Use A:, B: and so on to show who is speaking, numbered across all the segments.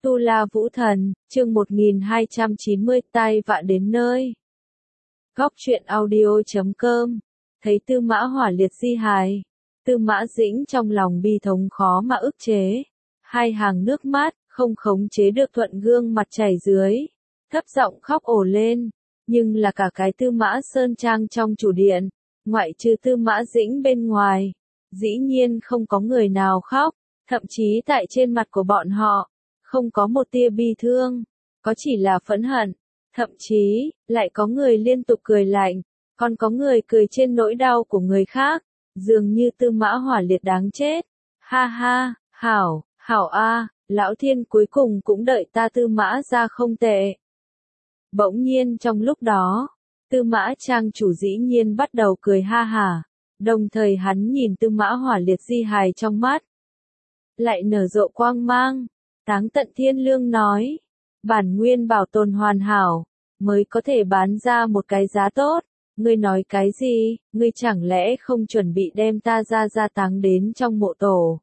A: Tu La Vũ Thần, chương 1290, tai vạ đến nơi. Góc truyện audio.com. Thấy Tư Mã Hỏa liệt di hài, Tư Mã Dĩnh trong lòng bi thống khó mà ức chế. Hai hàng nước mắt, không khống chế được thuận gương mặt chảy dưới. Thấp giọng khóc ồ lên. Nhưng là cả cái Tư Mã Sơn Trang trong chủ điện, ngoại trừ Tư Mã Dĩnh bên ngoài, dĩ nhiên không có người nào khóc. Thậm chí tại trên mặt của bọn họ, không có một tia bi thương, có chỉ là phẫn hận. Thậm chí, lại có người liên tục cười lạnh, còn có người cười trên nỗi đau của người khác, dường như Tư Mã Hỏa liệt đáng chết. Ha ha, hảo a, lão thiên cuối cùng cũng đợi ta Tư Mã ra không tệ. Bỗng nhiên trong lúc đó, Tư Mã Trang chủ dĩ nhiên bắt đầu cười ha hả, đồng thời hắn nhìn Tư Mã Hỏa liệt di hài trong mắt, lại nở rộ quang mang. Táng Tận Thiên Lương nói, bản nguyên bảo tồn hoàn hảo, mới có thể bán ra một cái giá tốt. Ngươi nói cái gì, ngươi chẳng lẽ không chuẩn bị đem ta ra táng đến trong mộ tổ?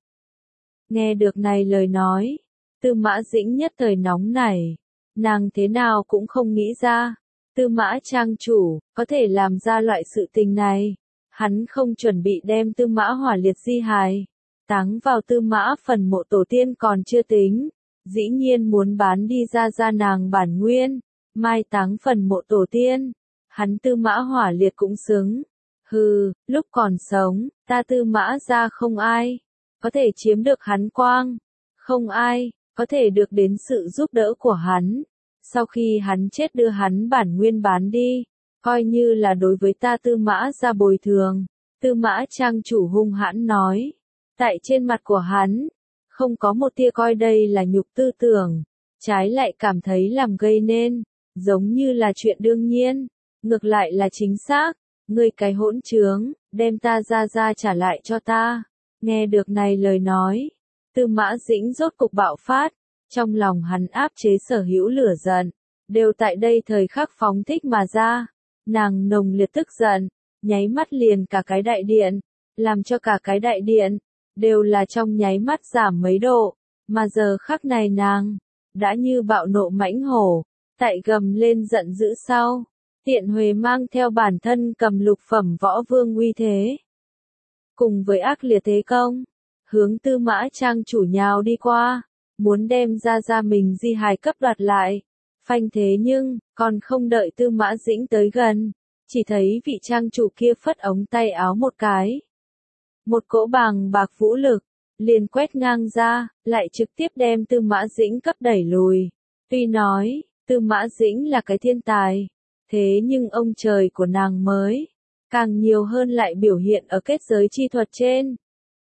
A: Nghe được này lời nói, Tư Mã Dĩnh nhất thời nóng nảy, nàng thế nào cũng không nghĩ ra, Tư Mã Trang chủ, có thể làm ra loại sự tình này. Hắn không chuẩn bị đem Tư Mã Hỏa liệt di hài táng vào Tư Mã phần mộ tổ tiên còn chưa tính, dĩ nhiên muốn bán đi ra nàng bản nguyên, mai táng phần mộ tổ tiên. Hắn Tư Mã Hỏa liệt cũng xứng. Hừ, lúc còn sống, ta Tư Mã ra không ai có thể chiếm được hắn quang, không ai có thể được đến sự giúp đỡ của hắn. Sau khi hắn chết đưa hắn bản nguyên bán đi, coi như là đối với ta Tư Mã ra bồi thường. Tư Mã Trang chủ hung hãn nói. Tại trên mặt của hắn, không có một tia coi đây là nhục tư tưởng, trái lại cảm thấy làm gây nên, giống như là chuyện đương nhiên, ngược lại là chính xác. Ngươi cái hỗn trướng, đem ta ra trả lại cho ta. Nghe được này lời nói, Tư Mã Dĩnh rốt cục bạo phát, trong lòng hắn áp chế sở hữu lửa giận, đều tại đây thời khắc phóng thích mà ra. Nàng nồng liệt tức giận, nháy mắt liền cả cái đại điện, làm cho cả cái đại điện đều là trong nháy mắt giảm mấy độ, mà giờ khắc này nàng đã như bạo nộ mãnh hổ, tại gầm lên giận dữ sau, tiện huề mang theo bản thân cầm lục phẩm võ vương uy thế, cùng với ác liệt thế công, hướng Tư Mã Trang chủ nhào đi qua, muốn đem ra mình di hài cấp đoạt lại. Phanh thế nhưng, còn không đợi Tư Mã Dĩnh tới gần, chỉ thấy vị trang chủ kia phất ống tay áo một cái. Một cỗ bàng bạc vũ lực, liền quét ngang ra, lại trực tiếp đem Tư Mã Dĩnh cấp đẩy lùi. Tuy nói, Tư Mã Dĩnh là cái thiên tài, thế nhưng ông trời của nàng mới, càng nhiều hơn lại biểu hiện ở kết giới chi thuật trên.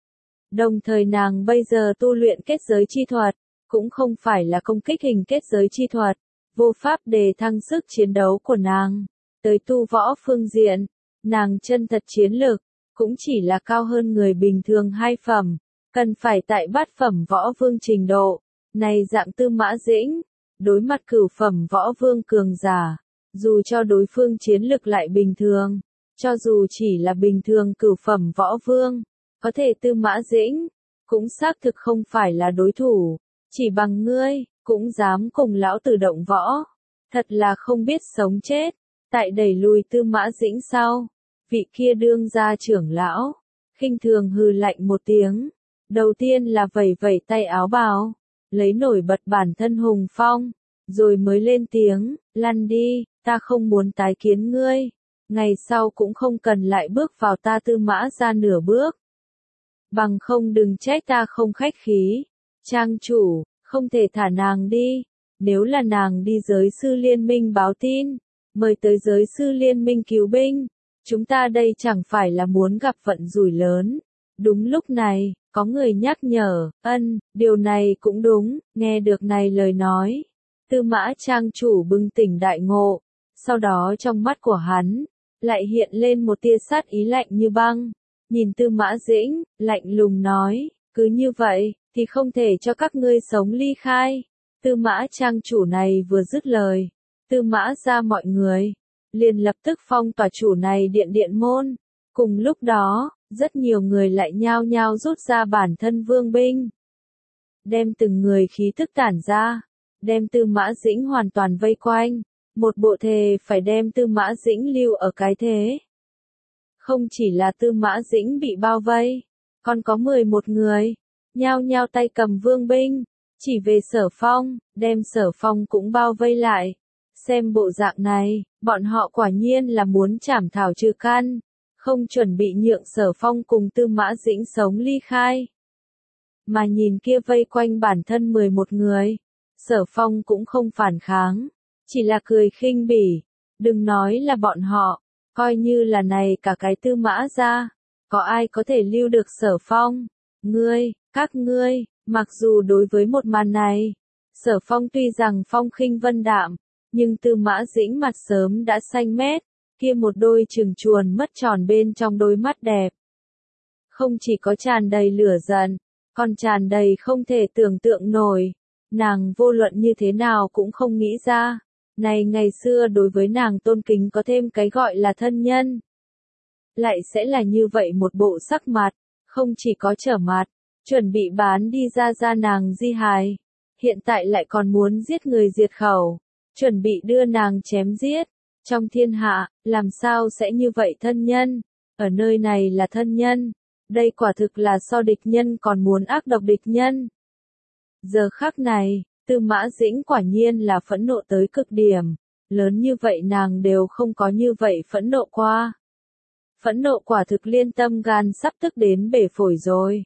A: Đồng thời nàng bây giờ tu luyện kết giới chi thuật, cũng không phải là công kích hình kết giới chi thuật, vô pháp đề thăng sức chiến đấu của nàng. Tới tu võ phương diện, nàng chân thật chiến lực, cũng chỉ là cao hơn người bình thường 2 phẩm, cần phải tại bát phẩm võ vương trình độ. Này dạng Tư Mã Dĩnh, đối mặt cửu phẩm võ vương cường giả, dù cho đối phương chiến lực lại bình thường, cho dù chỉ là bình thường cửu phẩm võ vương, có thể Tư Mã Dĩnh cũng xác thực không phải là đối thủ. Chỉ bằng ngươi, cũng dám cùng lão tử động võ, thật là không biết sống chết. Tại đẩy lùi Tư Mã Dĩnh sau, vị kia đương gia trưởng lão, khinh thường hừ lạnh một tiếng, đầu tiên là vẩy tay áo bào, lấy nổi bật bản thân hùng phong, rồi mới lên tiếng, lăn đi, ta không muốn tái kiến ngươi, ngày sau cũng không cần lại bước vào ta Tư Mã ra nửa bước. Bằng không đừng trách ta không khách khí. Trang chủ, không thể thả nàng đi, nếu là nàng đi giới sư liên minh báo tin, mời tới giới sư liên minh cứu binh, chúng ta đây chẳng phải là muốn gặp vận rủi lớn. Đúng lúc này, có người nhắc nhở, điều này cũng đúng. Nghe được này lời nói, Tư Mã Trang chủ bừng tỉnh đại ngộ, sau đó trong mắt của hắn, lại hiện lên một tia sát ý lạnh như băng, nhìn Tư Mã Dĩnh, lạnh lùng nói, cứ như vậy, thì không thể cho các ngươi sống ly khai. Tư Mã Trang chủ này vừa dứt lời, Tư Mã ra mọi người liền lập tức phong tỏa chủ này điện môn. Cùng lúc đó, rất nhiều người lại nhao nhao rút ra bản thân vương binh, đem từng người khí thức tản ra, đem Tư Mã Dĩnh hoàn toàn vây quanh, một bộ thề phải đem Tư Mã Dĩnh lưu ở cái thế. Không chỉ là Tư Mã Dĩnh bị bao vây, còn có 11 người, nhao nhao tay cầm vương binh, chỉ về Sở Phong, đem Sở Phong cũng bao vây lại. Xem bộ dạng này, bọn họ quả nhiên là muốn trảm thảo trừ căn, không chuẩn bị nhượng Sở Phong cùng Tư Mã Dĩnh sống ly khai. Mà nhìn kia vây quanh bản thân 11 người, Sở Phong cũng không phản kháng, chỉ là cười khinh bỉ, đừng nói là bọn họ, coi như là này cả cái Tư Mã gia, có ai có thể lưu được Sở Phong? Các ngươi, mặc dù đối với một màn này, Sở Phong tuy rằng phong khinh vân đạm, nhưng Tư Mã Dĩnh mặt sớm đã xanh mét, kia một đôi trừng truồn mất tròn bên trong đôi mắt đẹp. Không chỉ có tràn đầy lửa giận, còn tràn đầy không thể tưởng tượng nổi, nàng vô luận như thế nào cũng không nghĩ ra, này ngày xưa đối với nàng tôn kính có thêm cái gọi là thân nhân. Lại sẽ là như vậy một bộ sắc mặt, không chỉ có trở mặt, chuẩn bị bán đi ra nàng di hài, hiện tại lại còn muốn giết người diệt khẩu, chuẩn bị đưa nàng chém giết. Trong thiên hạ, làm sao sẽ như vậy thân nhân, ở nơi này là thân nhân, đây quả thực là so địch nhân còn muốn ác độc địch nhân. Giờ khắc này, Tư Mã Dĩnh quả nhiên là phẫn nộ tới cực điểm, lớn như vậy nàng đều không có như vậy phẫn nộ qua. Phẫn nộ quả thực liên tâm gan sắp tức đến bể phổi rồi.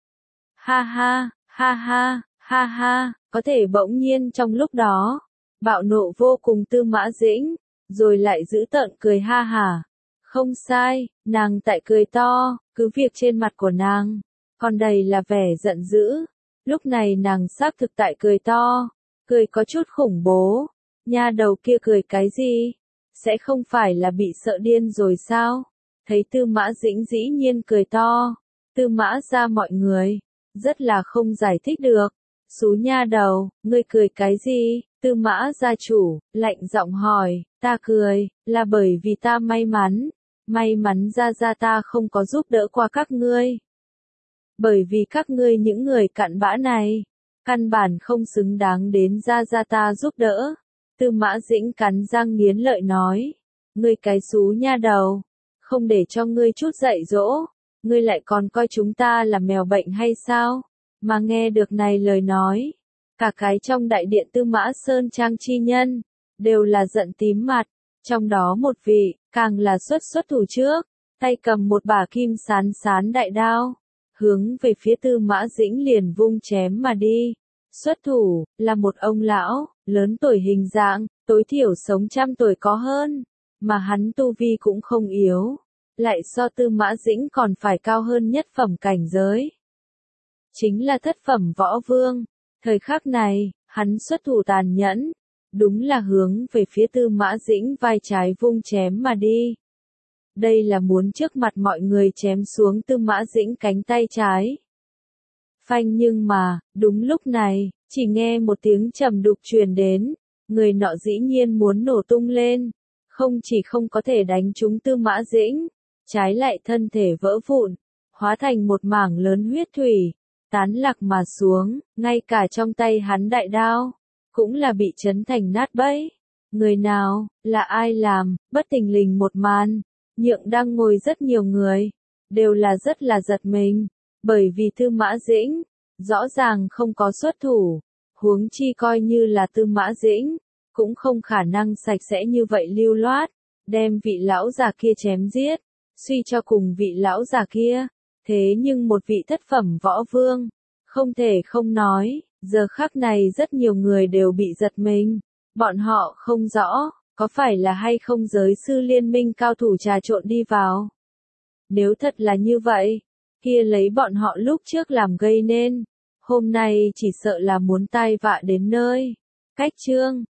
A: Ha ha, ha ha, ha ha, có thể bỗng nhiên trong lúc đó, bạo nộ vô cùng Tư Mã Dĩnh, rồi lại giữ tợn cười ha hả. Không sai, nàng tại cười to, cứ việc trên mặt của nàng, còn đầy là vẻ giận dữ. Lúc này nàng xác thực tại cười to, cười có chút khủng bố. Nha đầu kia cười cái gì? Sẽ không phải là bị sợ điên rồi sao? Thấy Tư Mã Dĩnh dĩ nhiên cười to, Tư Mã gia mọi người, rất là không giải thích được. Xú nha đầu, ngươi cười cái gì? Tư Mã gia chủ, lạnh giọng hỏi, ta cười, là bởi vì ta may mắn gia ta không có giúp đỡ qua các ngươi. Bởi vì các ngươi những người cặn bã này, căn bản không xứng đáng đến gia ta giúp đỡ. Tư Mã Dĩnh cắn răng nghiến lợi nói, ngươi cái xú nha đầu, không để cho ngươi chút dạy dỗ, ngươi lại còn coi chúng ta là mèo bệnh hay sao? Mà nghe được này lời nói, cả cái trong đại điện Tư Mã Sơn Trang chi nhân, đều là giận tím mặt, trong đó một vị, càng là xuất thủ trước, tay cầm một bả kim sán đại đao, hướng về phía Tư Mã Dĩnh liền vung chém mà đi. Xuất thủ, là một ông lão, lớn tuổi hình dạng, tối thiểu sống 100 tuổi có hơn, mà hắn tu vi cũng không yếu, lại so Tư Mã Dĩnh còn phải cao hơn nhất phẩm cảnh giới. Chính là thất phẩm võ vương. Thời khắc này, hắn xuất thủ tàn nhẫn, đúng là hướng về phía Tư Mã Dĩnh vai trái vung chém mà đi. Đây là muốn trước mặt mọi người chém xuống Tư Mã Dĩnh cánh tay trái. Phanh, nhưng mà, đúng lúc này, chỉ nghe một tiếng trầm đục truyền đến, người nọ dĩ nhiên muốn nổ tung lên, không chỉ không có thể đánh trúng Tư Mã Dĩnh, trái lại thân thể vỡ vụn, hóa thành một mảng lớn huyết thủy, tán lạc mà xuống, ngay cả trong tay hắn đại đao, cũng là bị chấn thành nát bấy. Người nào, là ai làm, bất thình lình một màn, nhượng đang ngồi rất nhiều người, đều là rất là giật mình, bởi vì Tư Mã Dĩnh, rõ ràng không có xuất thủ, huống chi coi như là Tư Mã Dĩnh, cũng không khả năng sạch sẽ như vậy lưu loát, đem vị lão già kia chém giết, suy cho cùng vị lão già kia. Thế nhưng một vị thất phẩm võ vương, không thể không nói, giờ khắc này rất nhiều người đều bị giật mình, bọn họ không rõ, có phải là hay không giới sư liên minh cao thủ trà trộn đi vào. Nếu thật là như vậy, kia lấy bọn họ lúc trước làm gây nên, hôm nay chỉ sợ là muốn tai vạ đến nơi. Cách chương